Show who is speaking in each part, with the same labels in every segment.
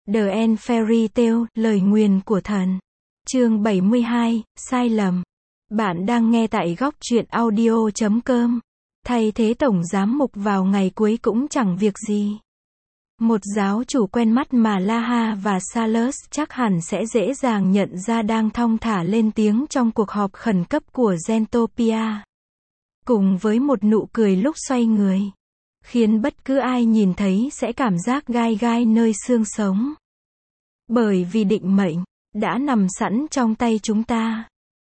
Speaker 1: The End Fairy Tale, lời nguyền của thần. Chương 72, sai lầm. Bạn đang nghe tại góc truyện audio.com. Thay thế tổng giám mục vào ngày cuối cũng chẳng việc gì. Một giáo chủ quen mắt mà Laha và Salus chắc hẳn sẽ dễ dàng nhận ra đang thong thả lên tiếng trong cuộc họp khẩn cấp của Gentopia. Cùng với một nụ cười lúc xoay người, khiến bất cứ ai nhìn thấy sẽ cảm giác gai gai nơi xương sống. Bởi vì định mệnh đã nằm sẵn trong tay chúng ta.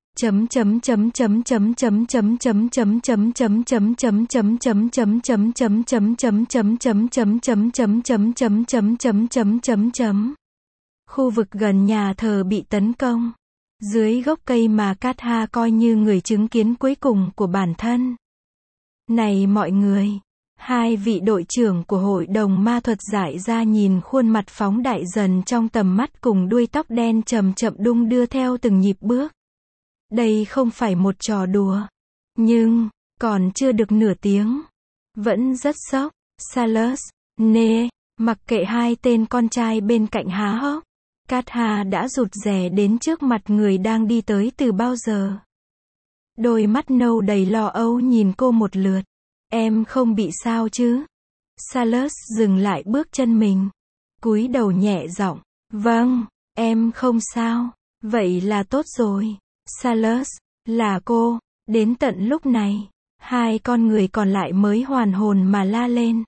Speaker 1: Khu vực gần nhà thờ bị tấn công. Dưới gốc cây mà Katha coi như người chứng kiến cuối cùng của bản thân. Này mọi người! Hai vị đội trưởng của hội đồng ma thuật dại ra nhìn khuôn mặt phóng đại dần trong tầm mắt cùng đuôi tóc đen chậm chậm đung đưa theo từng nhịp bước. Đây không phải một trò đùa. Nhưng, còn chưa được nửa tiếng. Vẫn rất sốc. Salus, Nê, mặc kệ hai tên con trai bên cạnh há hốc. Katha đã rụt rè đến trước mặt người đang đi tới từ bao giờ. Đôi mắt nâu đầy lo âu nhìn cô một lượt. Em không bị sao chứ? Salus dừng lại bước chân mình. Cúi đầu nhẹ giọng. Vâng, em không sao. Vậy là tốt rồi. Salus, là cô. Đến tận lúc này, hai con người còn lại mới hoàn hồn mà la lên.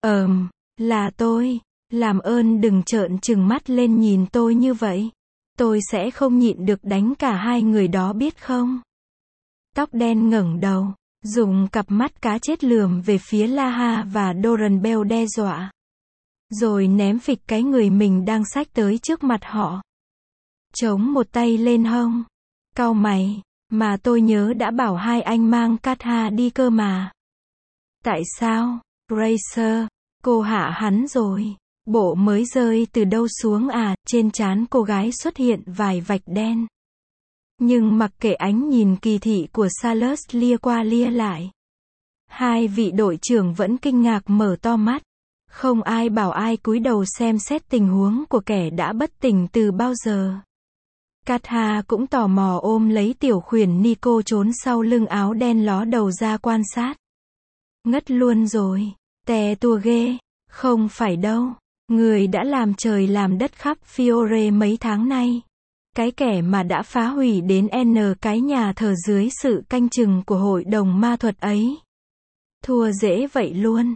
Speaker 1: Là tôi. Làm ơn đừng trợn trừng mắt lên nhìn tôi như vậy. Tôi sẽ không nhịn được đánh cả hai người đó biết không? Tóc đen ngẩng đầu, dùng cặp mắt cá chết lườm về phía Laha và Doran Bell đe dọa. Rồi ném phịch cái người mình đang xách tới trước mặt họ. Chống một tay lên hông. Cau mày, mà tôi nhớ đã bảo hai anh mang Katha đi cơ mà. Tại sao? Racer, cô hạ hắn rồi. Bộ mới rơi từ đâu xuống à? Trên trán cô gái xuất hiện vài vạch đen. Nhưng mặc kệ ánh nhìn kỳ thị của Salus lia qua lia lại, hai vị đội trưởng vẫn kinh ngạc mở to mắt. Không ai bảo ai cúi đầu xem xét tình huống của kẻ đã bất tỉnh từ bao giờ. Katha cũng tò mò ôm lấy tiểu khuyển Nico trốn sau lưng áo đen ló đầu ra quan sát. Ngất luôn rồi. Tè tua ghê. Không phải đâu. Người đã làm trời làm đất khắp Fiore mấy tháng nay. Cái kẻ mà đã phá hủy đến N cái nhà thờ dưới sự canh chừng của hội đồng ma thuật ấy. Thua dễ vậy luôn.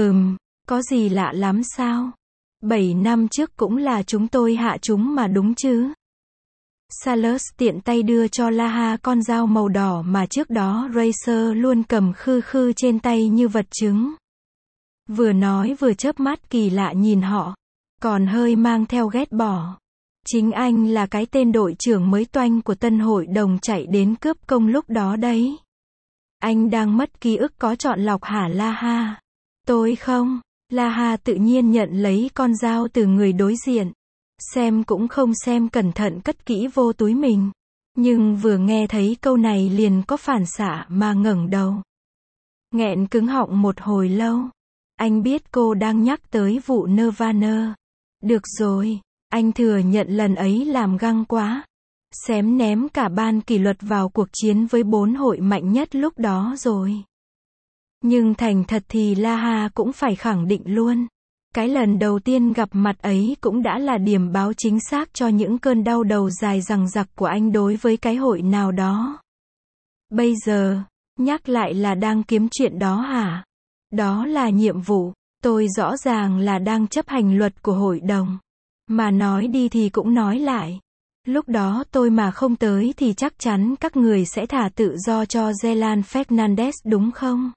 Speaker 1: Có gì lạ lắm sao? 7 năm trước cũng là chúng tôi hạ chúng mà đúng chứ? Salus tiện tay đưa cho Laha con dao màu đỏ mà trước đó Racer luôn cầm khư khư trên tay như vật chứng. Vừa nói vừa chớp mắt kỳ lạ nhìn họ, còn hơi mang theo ghét bỏ. Chính anh là cái tên đội trưởng mới toanh của tân hội đồng chạy đến cướp công lúc đó đấy. Anh đang mất ký ức có chọn lọc hả Laha? Tôi không. Laha tự nhiên nhận lấy con dao từ người đối diện. Xem cũng không xem cẩn thận cất kỹ vô túi mình. Nhưng vừa nghe thấy câu này liền có phản xạ mà ngẩng đầu. Nghẹn cứng họng một hồi lâu. Anh biết cô đang nhắc tới vụ Nirvana. Được rồi, anh thừa nhận lần ấy làm găng quá. Xém ném cả ban kỷ luật vào cuộc chiến với 4 hội mạnh nhất lúc đó rồi. Nhưng thành thật thì Laha cũng phải khẳng định luôn. Cái lần đầu tiên gặp mặt ấy cũng đã là điểm báo chính xác cho những cơn đau đầu dài dằng dặc của anh đối với cái hội nào đó. Bây giờ, nhắc lại là đang kiếm chuyện đó hả? Đó là nhiệm vụ, tôi rõ ràng là đang chấp hành luật của hội đồng. Mà nói đi thì cũng nói lại. Lúc đó tôi mà không tới thì chắc chắn các người sẽ thả tự do cho Zelan Fernandez đúng không?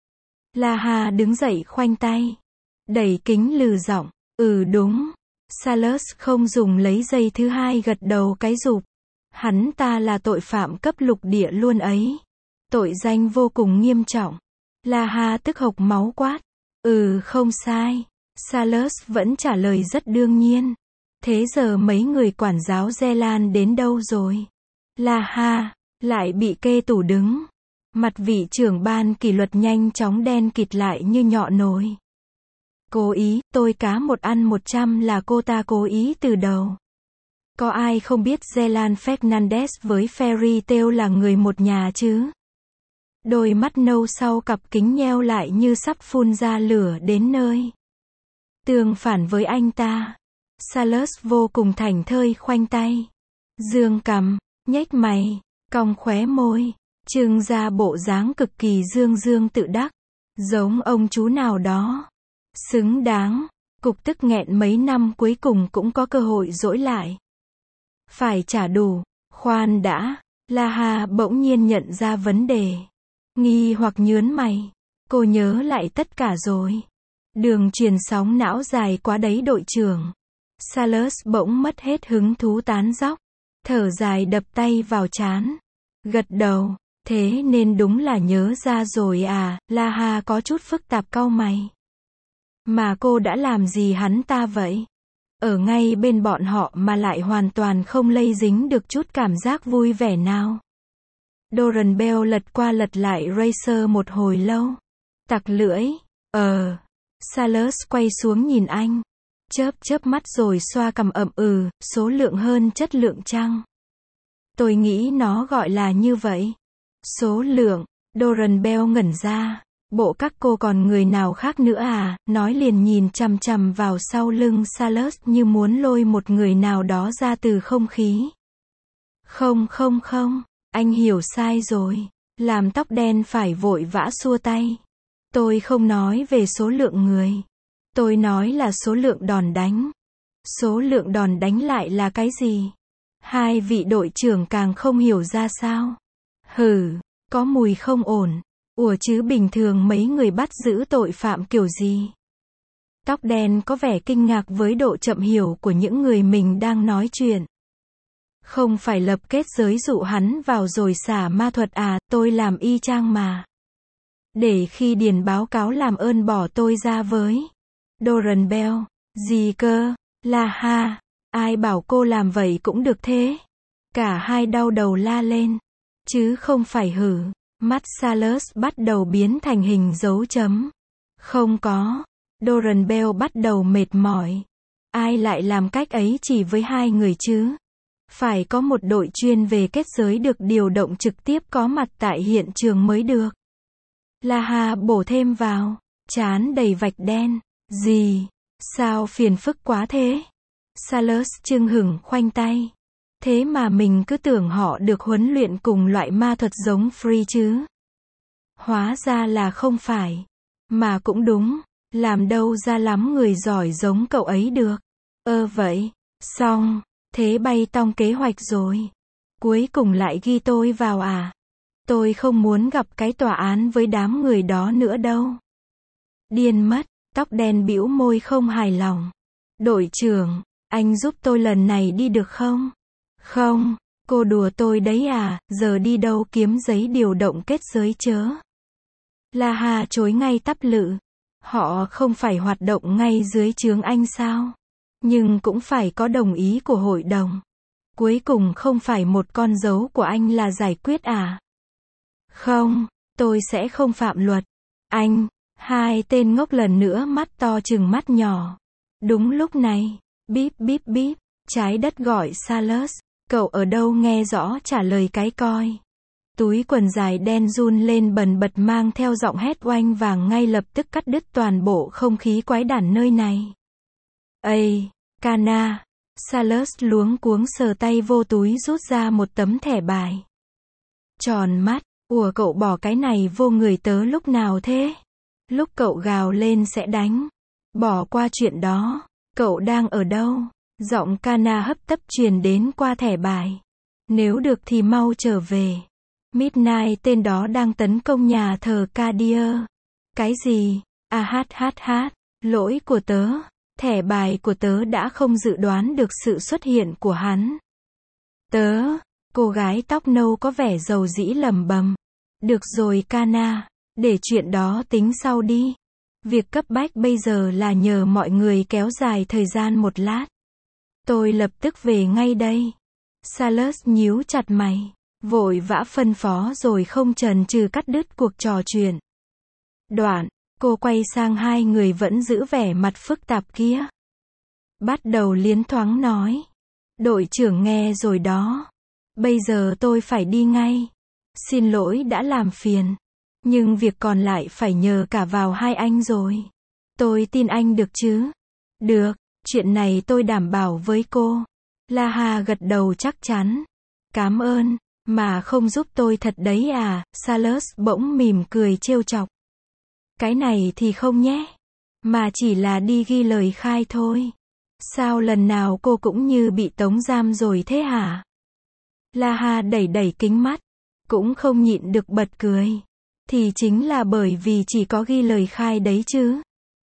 Speaker 1: Laha đứng dậy khoanh tay. Đẩy kính lừ giọng. Đúng. Salus không dùng lấy giây thứ hai gật đầu cái rụp. Hắn ta là tội phạm cấp lục địa luôn ấy. Tội danh vô cùng nghiêm trọng. Laha tức hộc máu quát. Không sai. Salus vẫn trả lời rất đương nhiên. Thế giờ mấy người quản giáo Zelan đến đâu rồi? Laha lại bị kê tủ đứng. Mặt vị trưởng ban kỷ luật nhanh chóng đen kịt lại như nhọ nồi. Cố ý, tôi cá một ăn 100 là cô ta cố ý từ đầu. Có ai không biết Zelan Fernandez với Fairy Tail là người một nhà chứ? Đôi mắt nâu sau cặp kính nheo lại như sắp phun ra lửa đến nơi. Tương phản với anh ta, Salus vô cùng thảnh thơi khoanh tay, dương cằm, nhếch mày, cong khóe môi, trưng ra bộ dáng cực kỳ dương dương tự đắc, giống ông chú nào đó. Xứng đáng, cục tức nghẹn mấy năm cuối cùng cũng có cơ hội dỗi lại. Phải trả đủ, khoan đã, Laha bỗng nhiên nhận ra vấn đề. Nghi hoặc nhớn mày, cô nhớ lại tất cả rồi. Đường truyền sóng não dài quá đấy đội trưởng. Salus bỗng mất hết hứng thú tán dóc, thở dài đập tay vào trán, gật đầu, thế nên đúng là nhớ ra rồi à, Laha có chút phức tạp cau mày. Mà cô đã làm gì hắn ta vậy? Ở ngay bên bọn họ mà lại hoàn toàn không lây dính được chút cảm giác vui vẻ nào. Doran Bell lật qua lật lại Racer một hồi lâu. Tặc lưỡi, Salus quay xuống nhìn anh. Chớp mắt rồi xoa cằm ậm số lượng hơn chất lượng chăng? Tôi nghĩ nó gọi là như vậy. Số lượng, Doran Bell ngẩn ra. Bộ các cô còn người nào khác nữa à? Nói liền nhìn chằm chằm vào sau lưng Salus như muốn lôi một người nào đó ra từ không khí. Không, anh hiểu sai rồi. Làm tóc đen phải vội vã xua tay. Tôi không nói về số lượng người. Tôi nói là số lượng đòn đánh. Số lượng đòn đánh lại là cái gì? Hai vị đội trưởng càng không hiểu ra sao. Có mùi không ổn. Ủa chứ bình thường mấy người bắt giữ tội phạm kiểu gì? Tóc đen có vẻ kinh ngạc với độ chậm hiểu của những người mình đang nói chuyện. Không phải lập kết giới dụ hắn vào rồi xả ma thuật à, tôi làm y chang mà. Để khi điền báo cáo làm ơn bỏ tôi ra với. Doran Bell, gì cơ, Laha, ai bảo cô làm vậy cũng được thế. Cả hai đau đầu la lên. Chứ không phải hử. Mắt Salus bắt đầu biến thành hình dấu chấm. Không có. Doran Bell bắt đầu mệt mỏi. Ai lại làm cách ấy chỉ với hai người chứ? Phải có một đội chuyên về kết giới được điều động trực tiếp có mặt tại hiện trường mới được. Laha bổ thêm vào. Trán đầy vạch đen. Gì? Sao phiền phức quá thế? Salus chưng hửng khoanh tay. Thế mà mình cứ tưởng họ được huấn luyện cùng loại ma thuật giống Free chứ. Hóa ra là không phải. Mà cũng đúng, làm đâu ra lắm người giỏi giống cậu ấy được. Vậy, xong, thế bay tong kế hoạch rồi. Cuối cùng lại ghi tôi vào à? Tôi không muốn gặp cái tòa án với đám người đó nữa đâu. Điên mất, tóc đen bĩu môi không hài lòng. Đội trưởng, anh giúp tôi lần này đi được không? Không, cô đùa tôi đấy à, giờ đi đâu kiếm giấy điều động kết giới chớ. Laha chối ngay tắp lự. Họ không phải hoạt động ngay dưới trướng anh sao? Nhưng cũng phải có đồng ý của hội đồng. Cuối cùng không phải một con dấu của anh là giải quyết à? Không, tôi sẽ không phạm luật. Anh, hai tên ngốc lần nữa mắt to chừng mắt nhỏ. Đúng lúc này, bíp, trái đất gọi Salus. Cậu ở đâu nghe rõ trả lời cái coi. Túi quần dài đen run lên bần bật mang theo giọng hét oanh vàng ngay lập tức cắt đứt toàn bộ không khí quái đản nơi này. Ây, Kana. Salus luống cuống sờ tay vô túi rút ra một tấm thẻ bài. Tròn mắt, ủa cậu bỏ cái này vô người tớ lúc nào thế? Lúc cậu gào lên sẽ đánh. Bỏ qua chuyện đó, cậu đang ở đâu? Giọng Kana hấp tấp truyền đến qua thẻ bài. Nếu được thì mau trở về. Midnight tên đó đang tấn công nhà thờ Kadir. Cái gì? Lỗi của tớ. Thẻ bài của tớ đã không dự đoán được sự xuất hiện của hắn. Cô gái tóc nâu có vẻ rầu rĩ lẩm bẩm. Được rồi Kana, để chuyện đó tính sau đi. Việc cấp bách bây giờ là nhờ mọi người kéo dài thời gian một lát. Tôi lập tức về ngay đây. Salus nhíu chặt mày, vội vã phân phó rồi không chần chừ cắt đứt cuộc trò chuyện. Đoạn Cô quay sang hai người vẫn giữ vẻ mặt phức tạp kia. Bắt đầu liến thoáng nói. Đội trưởng nghe rồi đó. Bây giờ tôi phải đi ngay. Xin lỗi đã làm phiền. Nhưng việc còn lại phải nhờ cả vào hai anh rồi. Tôi tin anh được chứ? Được, chuyện này tôi đảm bảo với cô. La Ha gật đầu chắc chắn. Cảm ơn, mà không giúp tôi thật đấy à, Salas bỗng mỉm cười trêu chọc. Cái này thì không nhé. Mà chỉ là đi ghi lời khai thôi. Sao lần nào cô cũng như bị tống giam rồi thế hả? La Ha đẩy đẩy kính mắt. Cũng không nhịn được bật cười. Thì chính là bởi vì chỉ có ghi lời khai đấy chứ.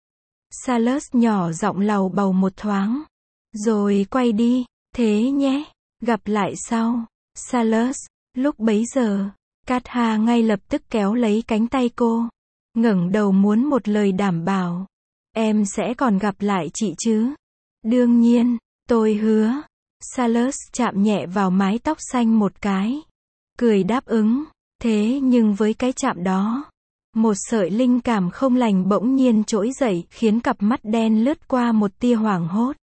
Speaker 1: Salas nhỏ giọng lầu bầu một thoáng. Rồi quay đi. Thế nhé. Gặp lại sau. Salas. Lúc bấy giờ, Katha ngay lập tức kéo lấy cánh tay cô. Ngẩng đầu muốn một lời đảm bảo. Em sẽ còn gặp lại chị chứ? Đương nhiên, tôi hứa. Salas chạm nhẹ vào mái tóc xanh một cái. Cười đáp ứng. Thế nhưng với cái chạm đó, một sợi linh cảm không lành bỗng nhiên trỗi dậy khiến cặp mắt đen lướt qua một tia hoảng hốt.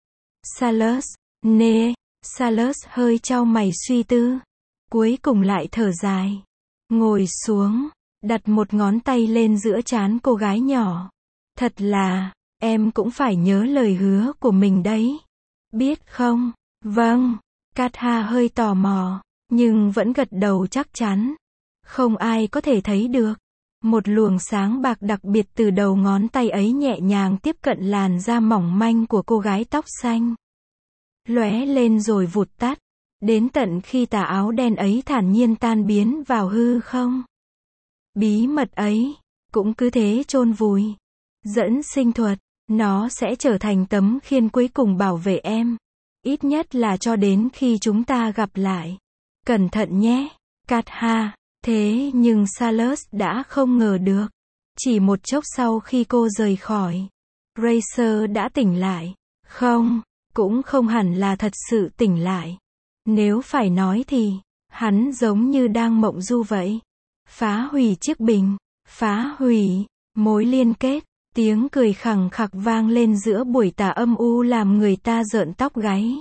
Speaker 1: Salas, nè, Salas hơi chau mày suy tư. Cuối cùng lại thở dài. Ngồi xuống, đặt một ngón tay lên giữa trán cô gái nhỏ. Thật là, em cũng phải nhớ lời hứa của mình đấy. Biết không? Vâng. Katha hơi tò mò, nhưng vẫn gật đầu chắc chắn. Không ai có thể thấy được. Một luồng sáng bạc đặc biệt từ đầu ngón tay ấy nhẹ nhàng tiếp cận làn da mỏng manh của cô gái tóc xanh. Lóe lên rồi vụt tắt. Đến tận khi tà áo đen ấy thản nhiên tan biến vào hư không. Bí mật ấy, cũng cứ thế chôn vùi. Dẫn sinh thuật, nó sẽ trở thành tấm khiên cuối cùng bảo vệ em. Ít nhất là cho đến khi chúng ta gặp lại. Cẩn thận nhé, Katha. Thế nhưng Salas đã không ngờ được. Chỉ một chốc sau khi cô rời khỏi, Racer đã tỉnh lại. Không, cũng không hẳn là thật sự tỉnh lại. Nếu phải nói thì, hắn giống như đang mộng du vậy. Phá hủy chiếc bình, phá hủy, mối liên kết, tiếng cười khẳng khặc vang lên giữa buổi tà âm u làm người ta rợn tóc gáy.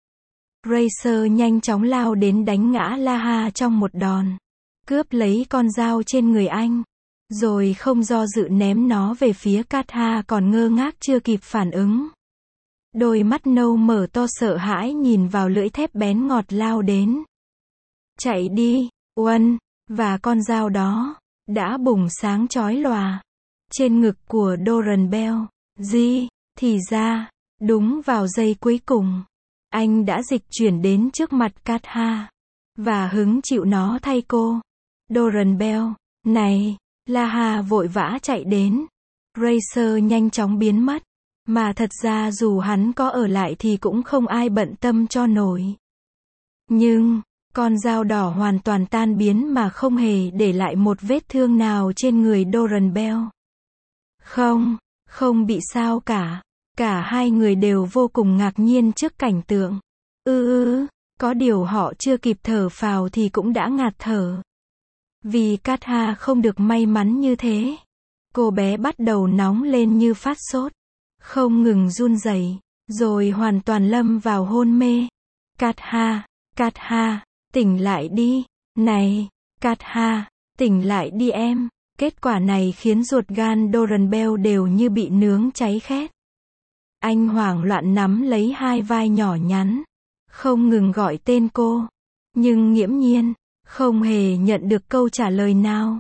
Speaker 1: Racer nhanh chóng lao đến đánh ngã La Ha trong một đòn. Cướp lấy con dao trên người anh. Rồi không do dự ném nó về phía Katha còn ngơ ngác chưa kịp phản ứng. Đôi mắt nâu mở to sợ hãi nhìn vào lưỡi thép bén ngọt lao đến. Chạy đi, Uân, và con dao đó đã bùng sáng chói lòa trên ngực của Doran Bell. Thì ra, đúng vào giây cuối cùng, anh đã dịch chuyển đến trước mặt Katha và hứng chịu nó thay cô. Doran Bell, này, La Ha vội vã chạy đến. Racer nhanh chóng biến mất. Mà thật ra dù hắn có ở lại thì cũng không ai bận tâm cho nổi. Nhưng, con dao đỏ hoàn toàn tan biến mà không hề để lại một vết thương nào trên người Doran Bell. Không bị sao cả. Cả hai người đều vô cùng ngạc nhiên trước cảnh tượng. Có điều họ chưa kịp thở phào thì cũng đã ngạt thở. Vì Katha không được may mắn như thế. Cô bé bắt đầu nóng lên như phát sốt. Không ngừng run rẩy, rồi hoàn toàn lâm vào hôn mê. Katha, tỉnh lại đi. Này, Katha, tỉnh lại đi em. Kết quả này khiến ruột gan Doran Bell đều như bị nướng cháy khét. Anh hoảng loạn nắm lấy hai vai nhỏ nhắn, không ngừng gọi tên cô. Nhưng nghiễm nhiên, không hề nhận được câu trả lời nào.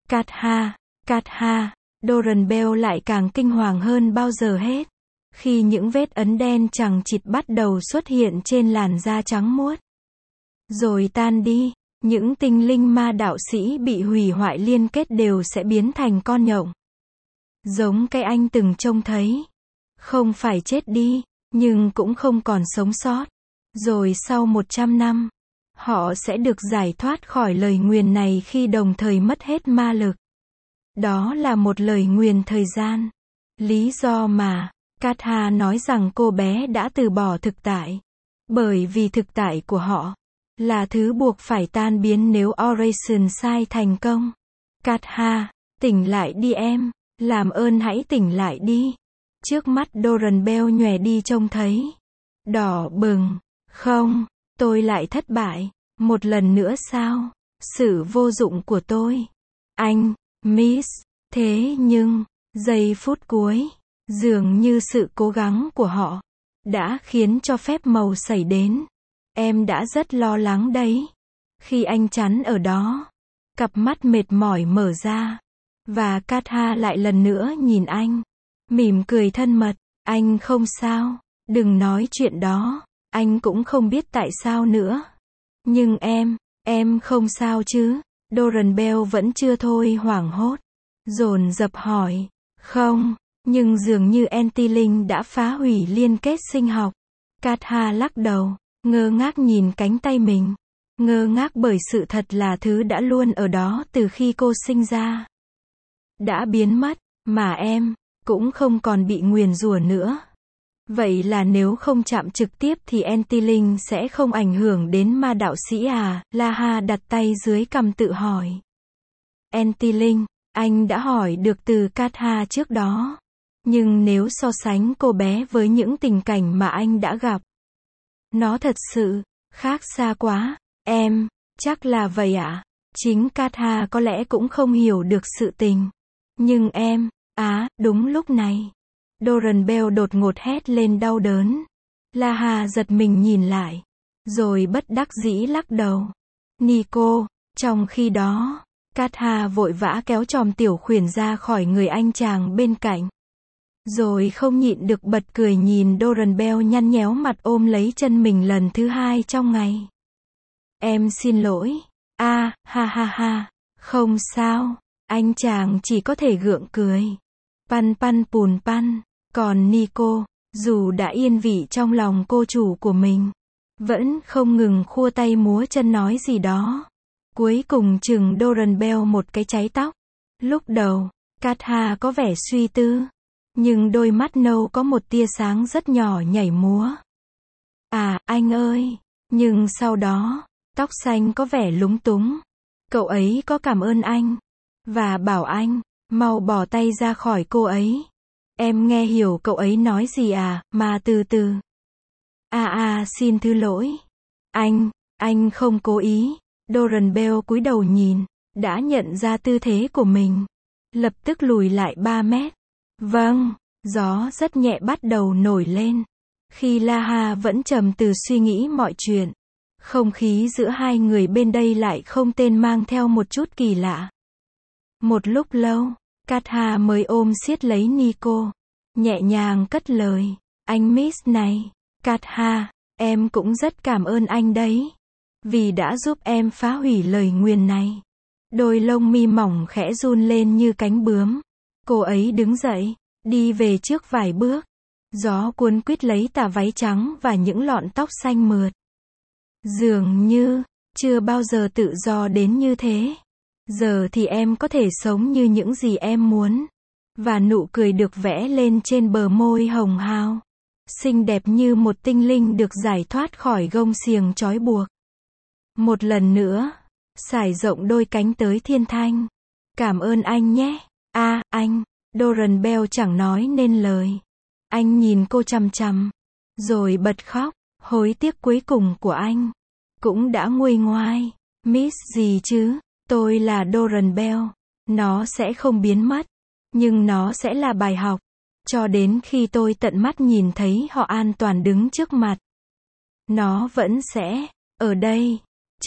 Speaker 1: Katha, Doran Bell lại càng kinh hoàng hơn bao giờ hết. Khi những vết ấn đen chằng chịt bắt đầu xuất hiện trên làn da trắng muốt. Rồi tan đi, những tinh linh ma đạo sĩ bị hủy hoại liên kết đều sẽ biến thành con nhộng. Giống cái anh từng trông thấy. Không phải chết đi, nhưng cũng không còn sống sót. Rồi sau 100 năm, họ sẽ được giải thoát khỏi lời nguyền này khi đồng thời mất hết ma lực. Đó là một lời nguyền thời gian. Lý do mà Katha nói rằng cô bé đã từ bỏ thực tại. Bởi vì thực tại của họ là thứ buộc phải tan biến nếu Operation Sai thành công. Katha, tỉnh lại đi em. Làm ơn hãy tỉnh lại đi. Trước mắt Doran Bell nhòe đi trông thấy. Đỏ bừng. Không, tôi lại thất bại. Một lần nữa sao? Sự vô dụng của tôi. Anh, Miss. Thế nhưng, giây phút cuối, dường như sự cố gắng của họ đã khiến cho phép màu xảy đến. Em đã rất lo lắng đấy. Khi anh chắn ở đó, cặp mắt mệt mỏi mở ra, và Katha lại lần nữa nhìn anh, mỉm cười thân mật. Anh không sao, đừng nói chuyện đó. Anh cũng không biết tại sao nữa. Nhưng em không sao chứ? Doran Bell vẫn chưa thôi hoảng hốt, dồn dập hỏi. Không, nhưng dường như Antilling đã phá hủy liên kết sinh học. Katha lắc đầu, ngơ ngác nhìn cánh tay mình. Ngơ ngác bởi sự thật là thứ đã luôn ở đó từ khi cô sinh ra. Đã biến mất, mà em cũng không còn bị nguyền rủa nữa. Vậy là nếu không chạm trực tiếp thì Antilling sẽ không ảnh hưởng đến ma đạo sĩ à? Laha đặt tay dưới cằm tự hỏi. Antilling, anh đã hỏi được từ Katha trước đó. Nhưng nếu so sánh cô bé với những tình cảnh mà anh đã gặp, nó thật sự khác xa quá. Em, chắc là vậy ạ. Chính Katha có lẽ cũng không hiểu được sự tình. Nhưng em, đúng lúc này, Doran Bell đột ngột hét lên đau đớn. Laha giật mình nhìn lại, rồi bất đắc dĩ lắc đầu. Nico, trong khi đó, Katha vội vã kéo chòm tiểu khuyển ra khỏi người anh chàng bên cạnh. Rồi không nhịn được bật cười nhìn Doran Bell nhăn nhéo mặt ôm lấy chân mình lần thứ hai trong ngày. Em xin lỗi. Ha ha ha. Không sao. Anh chàng chỉ có thể gượng cười. Pan pan pùn pan. Còn Nico, dù đã yên vị trong lòng cô chủ của mình, vẫn không ngừng khua tay múa chân nói gì đó. Cuối cùng chừng Doran Bell một cái cháy tóc. Lúc đầu, Katha có vẻ suy tư, nhưng đôi mắt nâu có một tia sáng rất nhỏ nhảy múa. Anh ơi. Nhưng sau đó, tóc xanh có vẻ lúng túng. Cậu ấy có cảm ơn anh, và bảo anh mau bỏ tay ra khỏi cô ấy. Em nghe hiểu cậu ấy nói gì mà từ từ. Xin thứ lỗi. Anh không cố ý. Doran Bell cúi đầu nhìn, đã nhận ra tư thế của mình. Lập tức lùi lại 3 mét. Vâng, gió rất nhẹ bắt đầu nổi lên. Khi Laha vẫn trầm tư suy nghĩ mọi chuyện, không khí giữa hai người bên đây lại không tên mang theo một chút kỳ lạ. Một lúc lâu, Katha mới ôm siết lấy Nico, nhẹ nhàng cất lời. Anh Miss này, Katha, em cũng rất cảm ơn anh đấy, vì đã giúp em phá hủy lời nguyền này. Đôi lông mi mỏng khẽ run lên như cánh bướm. Cô ấy đứng dậy, đi về trước vài bước. Gió cuốn quýt lấy tà váy trắng và những lọn tóc xanh mượt. Dường như, chưa bao giờ tự do đến như thế. Giờ thì em có thể sống như những gì em muốn. Và nụ cười được vẽ lên trên bờ môi hồng hào. Xinh đẹp như một tinh linh được giải thoát khỏi gông xiềng trói buộc. Một lần nữa, sải rộng đôi cánh tới thiên thanh. Cảm ơn anh nhé. Anh. Doran Bell chẳng nói nên lời. Anh nhìn cô chằm chằm, rồi bật khóc. Hối tiếc cuối cùng của anh cũng đã nguôi ngoai. Miss gì chứ? Tôi là Doran Bell. Nó sẽ không biến mất, nhưng nó sẽ là bài học, cho đến khi tôi tận mắt nhìn thấy họ an toàn đứng trước mặt. Nó vẫn sẽ ở đây.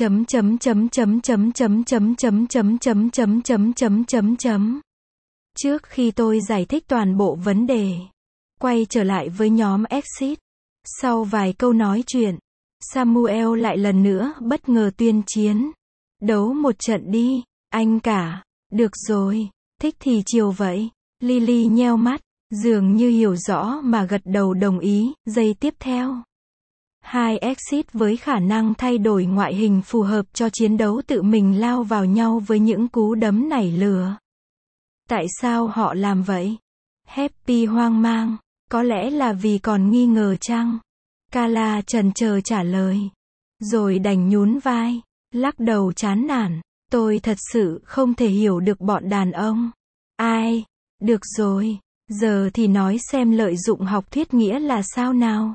Speaker 1: Trước khi tôi giải thích toàn bộ vấn đề, quay trở lại với nhóm Exit. Sau vài câu nói chuyện, Samuel lại lần nữa bất ngờ tuyên chiến. Đấu một trận đi, anh cả. Được rồi, thích thì chiều vậy. Lily nheo mắt, dường như hiểu rõ mà gật đầu đồng ý. Giây tiếp theo, hai Exit với khả năng thay đổi ngoại hình phù hợp cho chiến đấu tự mình lao vào nhau với những cú đấm nảy lửa. Tại sao họ làm vậy? Happy hoang mang. Có lẽ là vì còn nghi ngờ chăng? Kala chần chờ trả lời. Rồi đành nhún vai, lắc đầu chán nản. Tôi thật sự không thể hiểu được bọn đàn ông. Ai Được rồi, giờ thì nói xem lợi dụng học thuyết nghĩa là sao nào.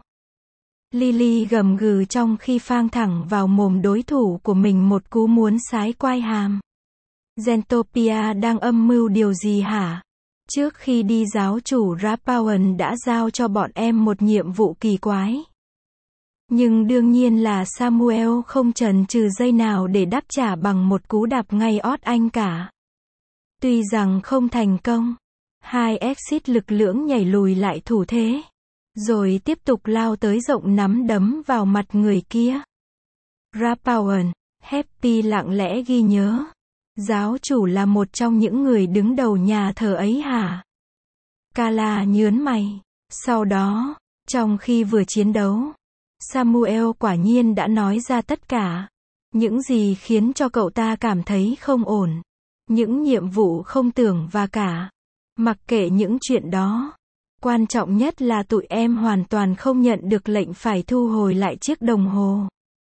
Speaker 1: Lily gầm gừ trong khi phang thẳng vào mồm đối thủ của mình một cú muốn sái quai hàm. Gentopia đang âm mưu điều gì hả? Trước khi đi giáo chủ Rapawan đã giao cho bọn em một nhiệm vụ kỳ quái. Nhưng đương nhiên là Samuel không chần chừ giây nào để đáp trả bằng một cú đạp ngay ót anh cả. Tuy rằng không thành công, hai exit lực lưỡng nhảy lùi lại thủ thế, rồi tiếp tục lao tới rộng nắm đấm vào mặt người kia. Rapawan, Happy lặng lẽ ghi nhớ. Giáo chủ là một trong những người đứng đầu nhà thờ ấy hả? Kala nhớn mày. Sau đó, trong khi vừa chiến đấu, Samuel quả nhiên đã nói ra tất cả. Những gì khiến cho cậu ta cảm thấy không ổn. Những nhiệm vụ không tưởng và cả. Mặc kệ những chuyện đó. Quan trọng nhất là tụi em hoàn toàn không nhận được lệnh phải thu hồi lại chiếc đồng hồ.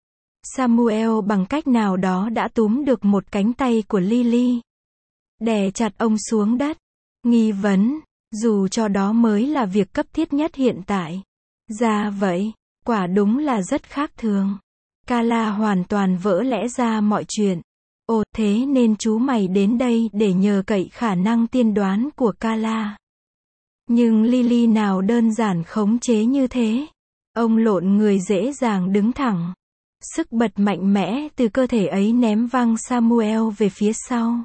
Speaker 1: Samuel bằng cách nào đó đã túm được một cánh tay của Lily. Đè chặt ông xuống đất. Nghi vấn, dù cho đó mới là việc cấp thiết nhất hiện tại. Ra vậy, quả đúng là rất khác thường. Kala hoàn toàn vỡ lẽ ra mọi chuyện. Ồ, thế nên chú mày đến đây để nhờ cậy khả năng tiên đoán của Kala. Nhưng Lily nào đơn giản khống chế như thế. Ông lộn người dễ dàng đứng thẳng. Sức bật mạnh mẽ từ cơ thể ấy ném văng Samuel về phía sau.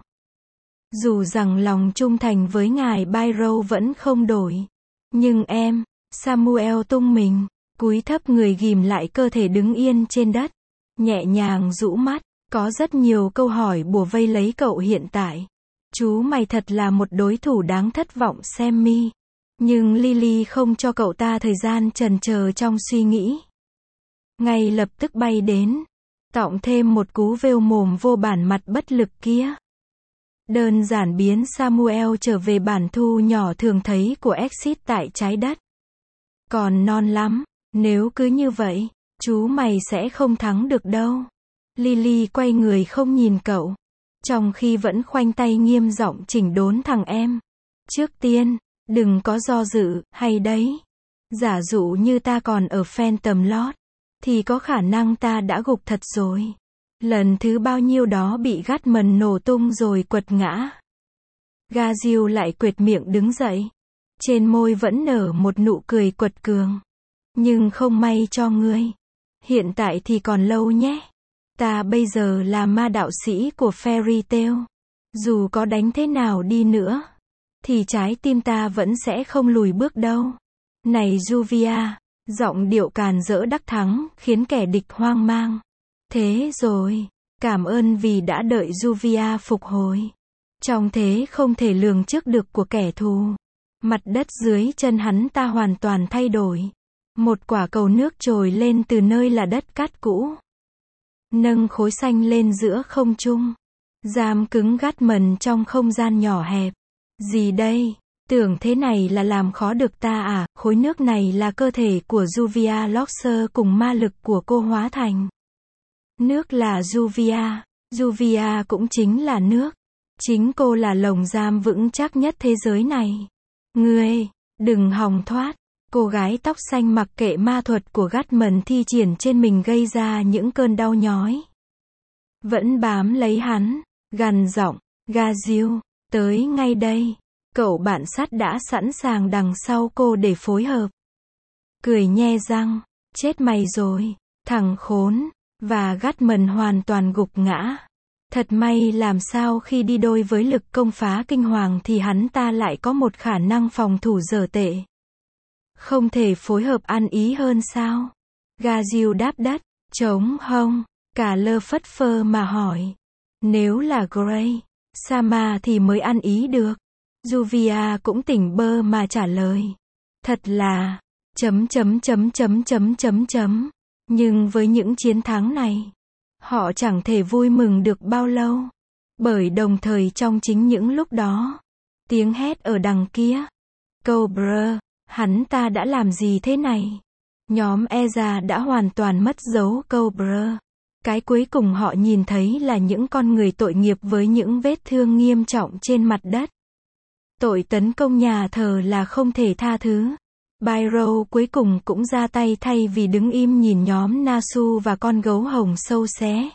Speaker 1: Dù rằng lòng trung thành với ngài Byrow vẫn không đổi. Nhưng em, Samuel tung mình, cúi thấp người ghìm lại cơ thể đứng yên trên đất. Nhẹ nhàng rũ mắt, có rất nhiều câu hỏi bủa vây lấy cậu hiện tại. Chú mày thật là một đối thủ đáng thất vọng Sammy. Nhưng Lily không cho cậu ta thời gian chần chờ trong suy nghĩ. Ngay lập tức bay đến, tọng thêm một cú vêu mồm vô bản mặt bất lực kia. Đơn giản biến Samuel trở về bản thu nhỏ thường thấy của Exit tại trái đất. Còn non lắm, nếu cứ như vậy, chú mày sẽ không thắng được đâu. Lily quay người không nhìn cậu, trong khi vẫn khoanh tay nghiêm giọng chỉnh đốn thằng em. Trước tiên, đừng có do dự, hay đấy. Giả dụ như ta còn ở Phantom Lord, thì có khả năng ta đã gục thật rồi. Lần thứ bao nhiêu đó bị Gatman nổ tung rồi quật ngã. Gazil lại quệt miệng đứng dậy. Trên môi vẫn nở một nụ cười quật cường. Nhưng không may cho ngươi. Hiện tại thì còn lâu nhé. Ta bây giờ là ma đạo sĩ của Fairy Tail. Dù có đánh thế nào đi nữa, thì trái tim ta vẫn sẽ không lùi bước đâu. Này Juvia, giọng điệu càn rỡ đắc thắng, khiến kẻ địch hoang mang. Thế rồi, cảm ơn vì đã đợi Juvia phục hồi. Trong thế không thể lường trước được của kẻ thù. Mặt đất dưới chân hắn ta hoàn toàn thay đổi. Một quả cầu nước trồi lên từ nơi là đất cát cũ. Nâng khối xanh lên giữa không trung. Giam cứng Gatman trong không gian nhỏ hẹp. Gì đây? Tưởng thế này là làm khó được ta à? Khối nước này là cơ thể của Juvia Loxer cùng ma lực của cô hóa thành. Nước là Juvia. Juvia cũng chính là nước. Chính cô là lồng giam vững chắc nhất thế giới này. Ngươi, đừng hòng thoát. Cô gái tóc xanh mặc kệ ma thuật của Gatman thi triển trên mình gây ra những cơn đau nhói. Vẫn bám lấy hắn, gằn giọng, Gazil, tới ngay đây. Cậu bạn sắt đã sẵn sàng đằng sau cô để phối hợp. Cười nhe răng, chết mày rồi, thằng khốn, và Gatman hoàn toàn gục ngã. Thật may làm sao khi đi đôi với lực công phá kinh hoàng thì hắn ta lại có một khả năng phòng thủ dở tệ. Không thể phối hợp ăn ý hơn sao? Gazil đáp đất, trống hông, cả lơ phất phơ mà hỏi. Nếu là Gray, Sama thì mới ăn ý được. Juvia cũng tỉnh bơ mà trả lời. Thật là, Nhưng với những chiến thắng này, họ chẳng thể vui mừng được bao lâu. Bởi đồng thời trong chính những lúc đó, tiếng hét ở đằng kia. Cobra, hắn ta đã làm gì thế này? Nhóm Ezra đã hoàn toàn mất dấu Cobra. Cái cuối cùng họ nhìn thấy là những con người tội nghiệp với những vết thương nghiêm trọng trên mặt đất. Tội tấn công nhà thờ là không thể tha thứ. Pyro cuối cùng cũng ra tay thay vì đứng im nhìn nhóm Nasu và con gấu hồng sâu xé.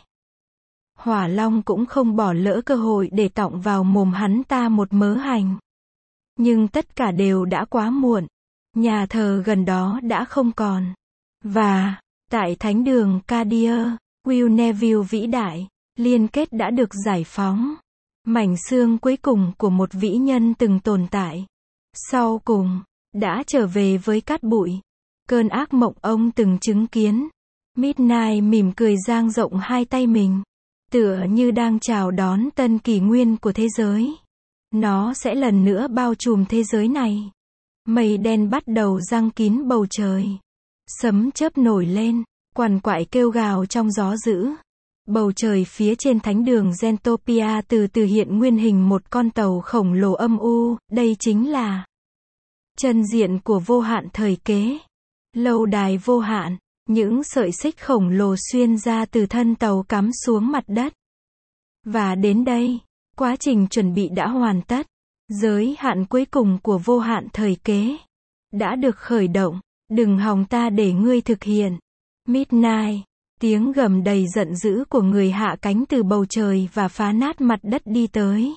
Speaker 1: Hỏa Long cũng không bỏ lỡ cơ hội để tọng vào mồm hắn ta một mớ hành. Nhưng tất cả đều đã quá muộn. Nhà thờ gần đó đã không còn. Và, tại thánh đường Cardier, Will Neville vĩ đại, liên kết đã được giải phóng. Mảnh xương cuối cùng của một vĩ nhân từng tồn tại. Sau cùng, đã trở về với cát bụi. Cơn ác mộng ông từng chứng kiến. Midnight mỉm cười dang rộng hai tay mình. Tựa như đang chào đón tân kỷ nguyên của thế giới. Nó sẽ lần nữa bao trùm thế giới này. Mây đen bắt đầu giăng kín bầu trời. Sấm chớp nổi lên, quằn quại kêu gào trong gió dữ. Bầu trời phía trên thánh đường Zentopia từ từ hiện nguyên hình một con tàu khổng lồ âm u, đây chính là chân diện của vô hạn thời kế. Lâu đài vô hạn, những sợi xích khổng lồ xuyên ra từ thân tàu cắm xuống mặt đất. Và đến đây, quá trình chuẩn bị đã hoàn tất. Giới hạn cuối cùng của vô hạn thời kế đã được khởi động, đừng hòng ta để ngươi thực hiện. Midnight, tiếng gầm đầy giận dữ của người hạ cánh từ bầu trời và phá nát mặt đất đi tới.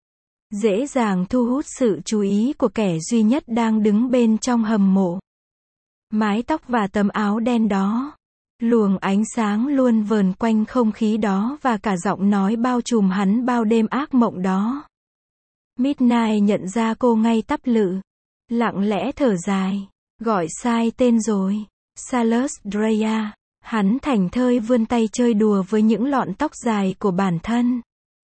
Speaker 1: Dễ dàng thu hút sự chú ý của kẻ duy nhất đang đứng bên trong hầm mộ. Mái tóc và tấm áo đen đó. Luồng ánh sáng luôn vờn quanh không khí đó và cả giọng nói bao trùm hắn bao đêm ác mộng đó. Midnight nhận ra cô ngay tắp lự. Lặng lẽ thở dài. Gọi sai tên rồi. Salus Dreya. Hắn thảnh thơi vươn tay chơi đùa với những lọn tóc dài của bản thân.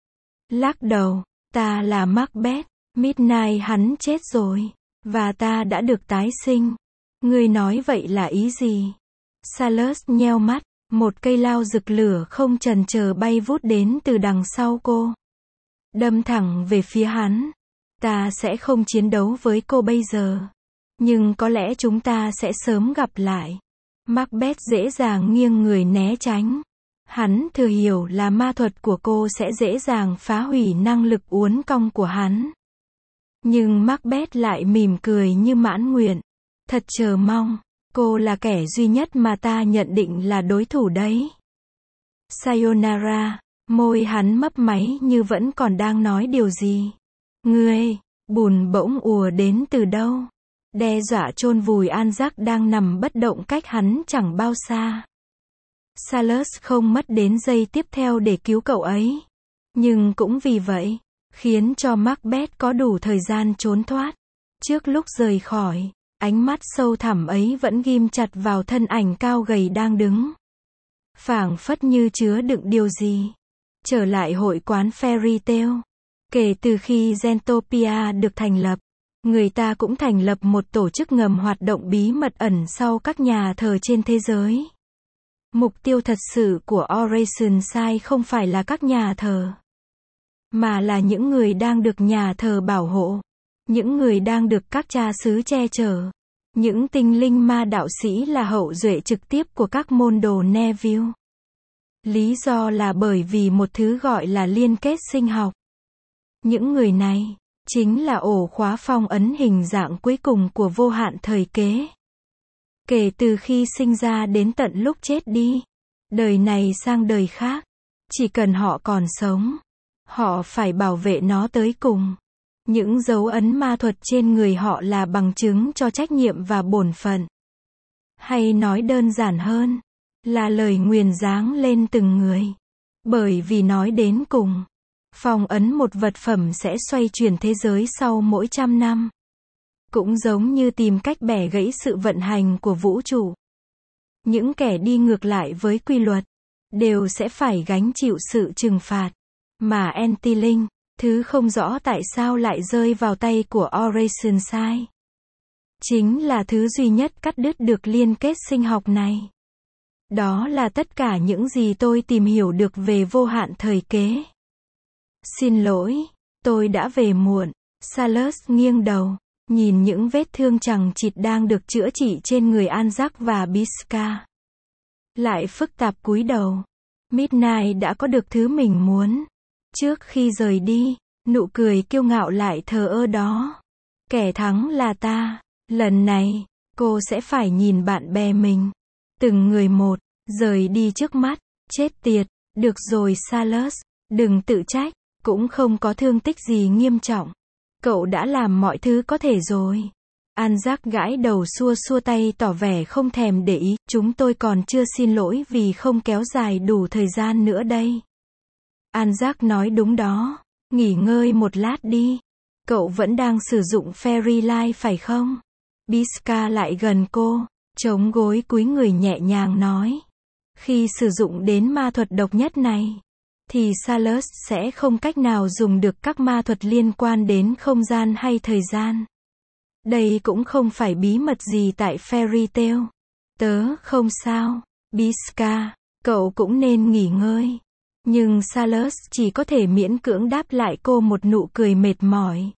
Speaker 1: Lắc đầu. Ta là Macbeth. Midnight hắn chết rồi. Và ta đã được tái sinh. Ngươi nói vậy là ý gì? Salus nheo mắt. Một cây lao rực lửa không chần chờ bay vút đến từ đằng sau cô. Đâm thẳng về phía hắn. Ta sẽ không chiến đấu với cô bây giờ. Nhưng có lẽ chúng ta sẽ sớm gặp lại. Macbeth dễ dàng nghiêng người né tránh. Hắn thừa hiểu là ma thuật của cô sẽ dễ dàng phá hủy năng lực uốn cong của hắn. Nhưng Macbeth lại mỉm cười như mãn nguyện. Thật chờ mong. Cô là kẻ duy nhất mà ta nhận định là đối thủ đấy. Sayonara. Môi hắn mấp máy như vẫn còn đang nói điều gì. Ngươi, bùn bỗng ùa đến từ đâu? Đe dọa chôn vùi Anzac đang nằm bất động cách hắn chẳng bao xa. Salus không mất đến giây tiếp theo để cứu cậu ấy. Nhưng cũng vì vậy, khiến cho Macbeth có đủ thời gian trốn thoát. Trước lúc rời khỏi, ánh mắt sâu thẳm ấy vẫn ghim chặt vào thân ảnh cao gầy đang đứng. Phảng phất như chứa đựng điều gì. Trở lại hội quán Fairy Tale. Kể từ khi Zentopia được thành lập, người ta cũng thành lập một tổ chức ngầm hoạt động bí mật ẩn sau các nhà thờ trên thế giới. Mục tiêu thật sự của Oceanside không phải là các nhà thờ, mà là những người đang được nhà thờ bảo hộ, những người đang được các cha xứ che chở, những tinh linh ma đạo sĩ là hậu duệ trực tiếp của các môn đồ Neville. Lý do là bởi vì một thứ gọi là liên kết sinh học. Những người này chính là ổ khóa phong ấn hình dạng cuối cùng của vô hạn thời kế. Kể từ khi sinh ra đến tận lúc chết đi, đời này sang đời khác, chỉ cần họ còn sống, họ phải bảo vệ nó tới cùng. Những dấu ấn ma thuật trên người họ là bằng chứng cho trách nhiệm và bổn phận. Hay nói đơn giản hơn, là lời nguyền giáng lên từng người. Bởi vì nói đến cùng, phong ấn một vật phẩm sẽ xoay chuyển thế giới sau mỗi 100 năm. Cũng giống như tìm cách bẻ gãy sự vận hành của vũ trụ. Những kẻ đi ngược lại với quy luật, đều sẽ phải gánh chịu sự trừng phạt. Mà Anti-Linh, thứ không rõ tại sao lại rơi vào tay của Oceanside, chính là thứ duy nhất cắt đứt được liên kết sinh học này. Đó là tất cả những gì tôi tìm hiểu được về vô hạn thời kế. Xin lỗi, tôi đã về muộn. Salus nghiêng đầu, nhìn những vết thương chằng chịt đang được chữa trị trên người Anzac và Bisca. Lại phức tạp cúi đầu. Midnight đã có được thứ mình muốn. Trước khi rời đi, nụ cười kiêu ngạo lại thờ ơ đó. Kẻ thắng là ta. Lần này, cô sẽ phải nhìn bạn bè mình, từng người một, rời đi trước mắt. Chết tiệt. Được rồi Salus, đừng tự trách, cũng không có thương tích gì nghiêm trọng. Cậu đã làm mọi thứ có thể rồi. Anzac gãi đầu xua xua tay tỏ vẻ không thèm để ý, chúng tôi còn chưa xin lỗi vì không kéo dài đủ thời gian nữa đây. Anzac nói đúng đó, nghỉ ngơi một lát đi. Cậu vẫn đang sử dụng Fairy Light phải không? Biska lại gần cô, chống gối cúi người nhẹ nhàng nói. Khi sử dụng đến ma thuật độc nhất này, thì Salus sẽ không cách nào dùng được các ma thuật liên quan đến không gian hay thời gian. Đây cũng không phải bí mật gì tại Fairy Tail. Tớ không sao, Biska, cậu cũng nên nghỉ ngơi. Nhưng Salus chỉ có thể miễn cưỡng đáp lại cô một nụ cười mệt mỏi.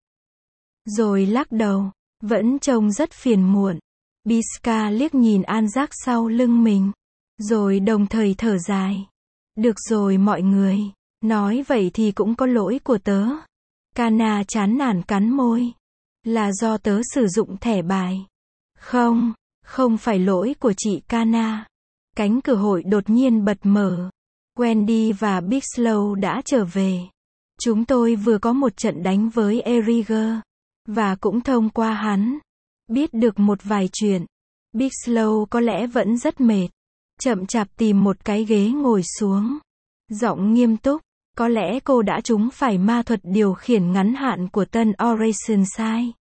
Speaker 1: Rồi lắc đầu, vẫn trông rất phiền muộn. Biska liếc nhìn Anzac sau lưng mình, rồi đồng thời thở dài. Được rồi mọi người, nói vậy thì cũng có lỗi của tớ. Kana chán nản cắn môi. Là do tớ sử dụng thẻ bài. Không, không phải lỗi của chị Kana. Cánh cửa hội đột nhiên bật mở. Wendy và Big Slow đã trở về. Chúng tôi vừa có một trận đánh với Eriger, và cũng thông qua hắn, biết được một vài chuyện. Big Slow có lẽ vẫn rất mệt. Chậm chạp tìm một cái ghế ngồi xuống. Giọng nghiêm túc, có lẽ cô đã trúng phải ma thuật điều khiển ngắn hạn của tân Oration Sai.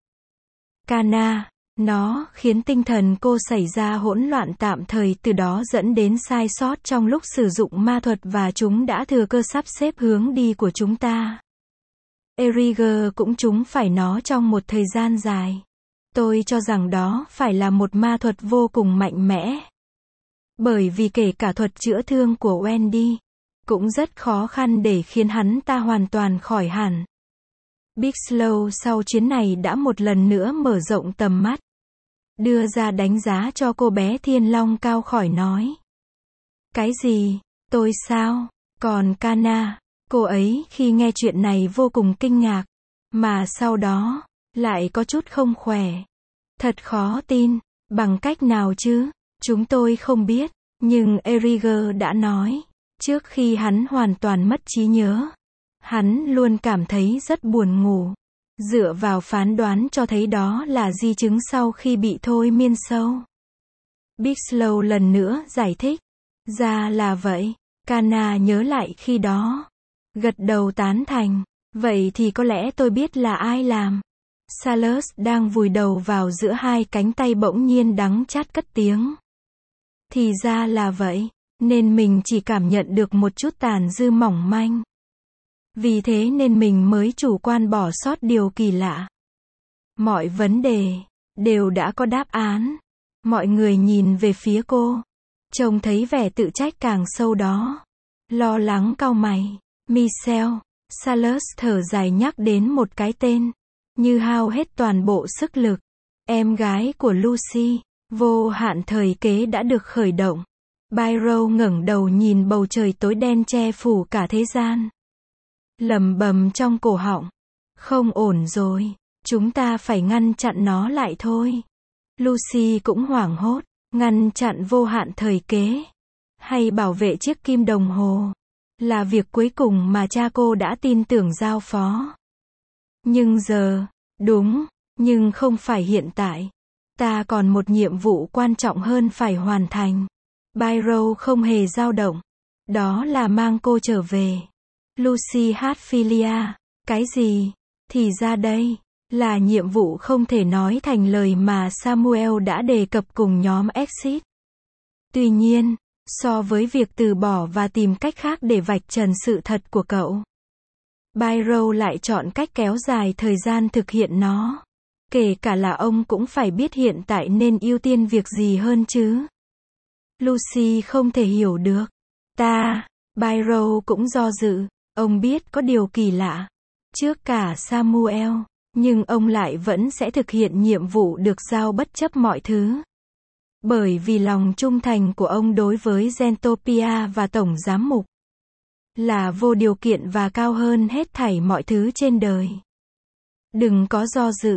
Speaker 1: Kana, nó khiến tinh thần cô xảy ra hỗn loạn tạm thời, từ đó dẫn đến sai sót trong lúc sử dụng ma thuật và chúng đã thừa cơ sắp xếp hướng đi của chúng ta. Eriger cũng trúng phải nó trong một thời gian dài. Tôi cho rằng đó phải là một ma thuật vô cùng mạnh mẽ. Bởi vì kể cả thuật chữa thương của Wendy, cũng rất khó khăn để khiến hắn ta hoàn toàn khỏi hẳn. Big Slow sau chuyến này đã một lần nữa mở rộng tầm mắt. Đưa ra đánh giá cho cô bé Thiên Long cao khỏi nói. Cái gì? Tôi sao? Còn Kana, cô ấy khi nghe chuyện này vô cùng kinh ngạc, mà sau đó, lại có chút không khỏe. Thật khó tin, bằng cách nào chứ? Chúng tôi không biết, nhưng Eriger đã nói, trước khi hắn hoàn toàn mất trí nhớ, hắn luôn cảm thấy rất buồn ngủ. Dựa vào phán đoán cho thấy đó là di chứng sau khi bị thôi miên sâu. Big Slow lần nữa giải thích. Ra là vậy. Kana nhớ lại khi đó. Gật đầu tán thành. Vậy thì có lẽ tôi biết là ai làm. Salus đang vùi đầu vào giữa hai cánh tay bỗng nhiên đắng chát cất tiếng. Thì ra là vậy. Nên mình chỉ cảm nhận được một chút tàn dư mỏng manh. Vì thế nên mình mới chủ quan bỏ sót điều kỳ lạ. Mọi vấn đề đều đã có đáp án. Mọi người nhìn về phía cô, trông thấy vẻ tự trách càng sâu đó. Lo lắng cau mày. Michelle. Salus thở dài nhắc đến một cái tên, như hao hết toàn bộ sức lực. Em gái của Lucy. Vô hạn thời kế đã được khởi động. Byron ngẩng đầu nhìn bầu trời tối đen che phủ cả thế gian. Lẩm bẩm trong cổ họng. Không ổn rồi. Chúng ta phải ngăn chặn nó lại thôi. Lucy cũng hoảng hốt. Ngăn chặn vô hạn thời kế, hay bảo vệ chiếc kim đồng hồ, là việc cuối cùng mà cha cô đã tin tưởng giao phó. Nhưng giờ, đúng, nhưng không phải hiện tại. Ta còn một nhiệm vụ quan trọng hơn phải hoàn thành. Byron không hề dao động. Đó là mang cô trở về. Lucy Hatfilia. Cái gì? Thì ra đây là nhiệm vụ không thể nói thành lời mà Samuel đã đề cập cùng nhóm Exit. Tuy nhiên, so với việc từ bỏ và tìm cách khác để vạch trần sự thật của cậu, Byron lại chọn cách kéo dài thời gian thực hiện nó. Kể cả là ông cũng phải biết hiện tại nên ưu tiên việc gì hơn chứ. Lucy không thể hiểu được. Byron cũng do dự. Ông biết có điều kỳ lạ. Trước cả Samuel, nhưng ông lại vẫn sẽ thực hiện nhiệm vụ được giao bất chấp mọi thứ. Bởi vì lòng trung thành của ông đối với Gentopia và Tổng Giám mục là vô điều kiện và cao hơn hết thảy mọi thứ trên đời. Đừng có do dự.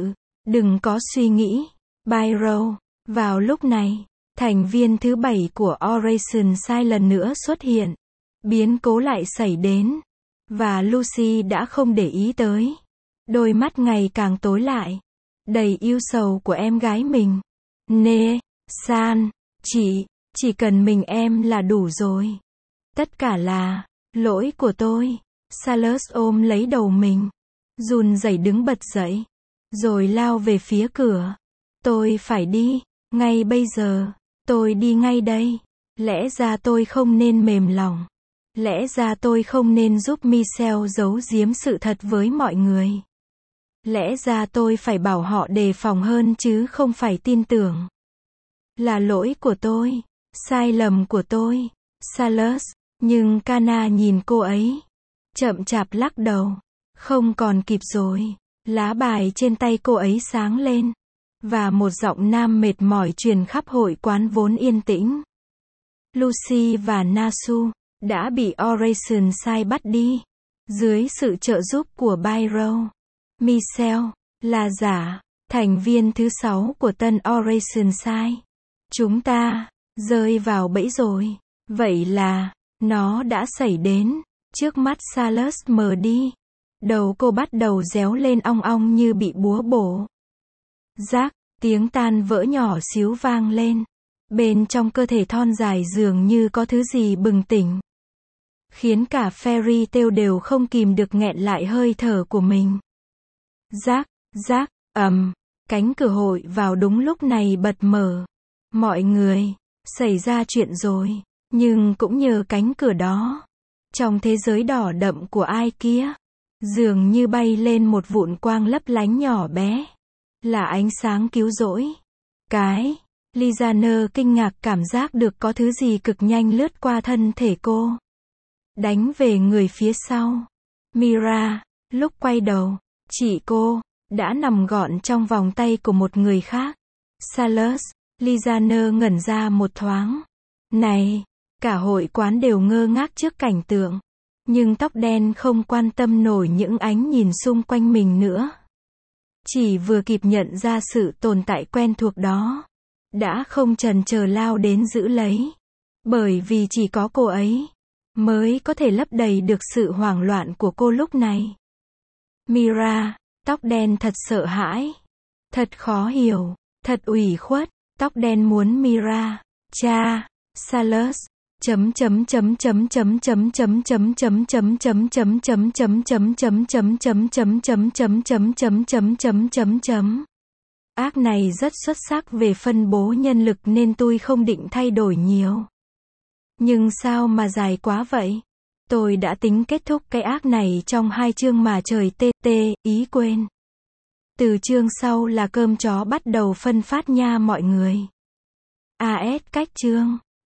Speaker 1: Đừng có suy nghĩ. Pyro. Vào lúc này, thành viên thứ 7 của Operation Sai lần nữa xuất hiện. Biến cố lại xảy đến. Và Lucy đã không để ý tới. Đôi mắt ngày càng tối lại. Đầy ưu sầu của em gái mình. Nê, San, chỉ cần mình em là đủ rồi. Tất cả là lỗi của tôi. Salus ôm lấy đầu mình. Run rẩy đứng bật dậy. Rồi lao về phía cửa. Tôi phải đi. Ngay bây giờ. Tôi đi ngay đây. Lẽ ra tôi không nên mềm lòng. Lẽ ra tôi không nên giúp Michelle giấu giếm sự thật với mọi người. Lẽ ra tôi phải bảo họ đề phòng hơn chứ không phải tin tưởng. Là lỗi của tôi. Sai lầm của tôi. Salus. Nhưng Kana nhìn cô ấy. Chậm chạp lắc đầu. Không còn kịp rồi. Lá bài trên tay cô ấy sáng lên. Và một giọng nam mệt mỏi truyền khắp hội quán vốn yên tĩnh. Lucy và Nasu đã bị Operation Sai bắt đi. Dưới sự trợ giúp của Pyro. Michelle là giả. Thành viên thứ 6 của tân Operation Sai. Chúng ta rơi vào bẫy rồi. Vậy là nó đã xảy đến. Trước mắt Salus mờ đi. Đầu cô bắt đầu réo lên ong ong như bị búa bổ. Rác, tiếng tan vỡ nhỏ xíu vang lên. Bên trong cơ thể thon dài dường như có thứ gì bừng tỉnh. Khiến cả Fairy Tail đều không kìm được nghẹn lại hơi thở của mình. Rác, cánh cửa hội vào đúng lúc này bật mở. Mọi người, xảy ra chuyện rồi. Nhưng cũng nhờ cánh cửa đó. Trong thế giới đỏ đậm của ai kia. Dường như bay lên một vụn quang lấp lánh nhỏ bé. Là ánh sáng cứu rỗi. Lizaner kinh ngạc cảm giác được có thứ gì cực nhanh lướt qua thân thể cô. Đánh về người phía sau. Mira, lúc quay đầu, chị cô đã nằm gọn trong vòng tay của một người khác. Salus, Lizaner ngẩn ra một thoáng. Này, cả hội quán đều ngơ ngác trước cảnh tượng. Nhưng tóc đen không quan tâm nổi những ánh nhìn xung quanh mình nữa. Chỉ vừa kịp nhận ra sự tồn tại quen thuộc đó. Đã không chần chờ lao đến giữ lấy. Bởi vì chỉ có cô ấy mới có thể lấp đầy được sự hoảng loạn của cô lúc này. Mira, tóc đen thật sợ hãi. Thật khó hiểu. Thật ủy khuất. Tóc đen muốn Mira. Cha. Salus. Ác này rất xuất sắc về phân bố nhân lực nên tôi không định thay đổi nhiều. Nhưng sao mà dài quá vậy? Tôi đã tính kết thúc cái ác này trong 2 chương mà trời tê, ý quên. Từ chương sau là cơm chó bắt đầu phân phát nha mọi người. AS cách chương.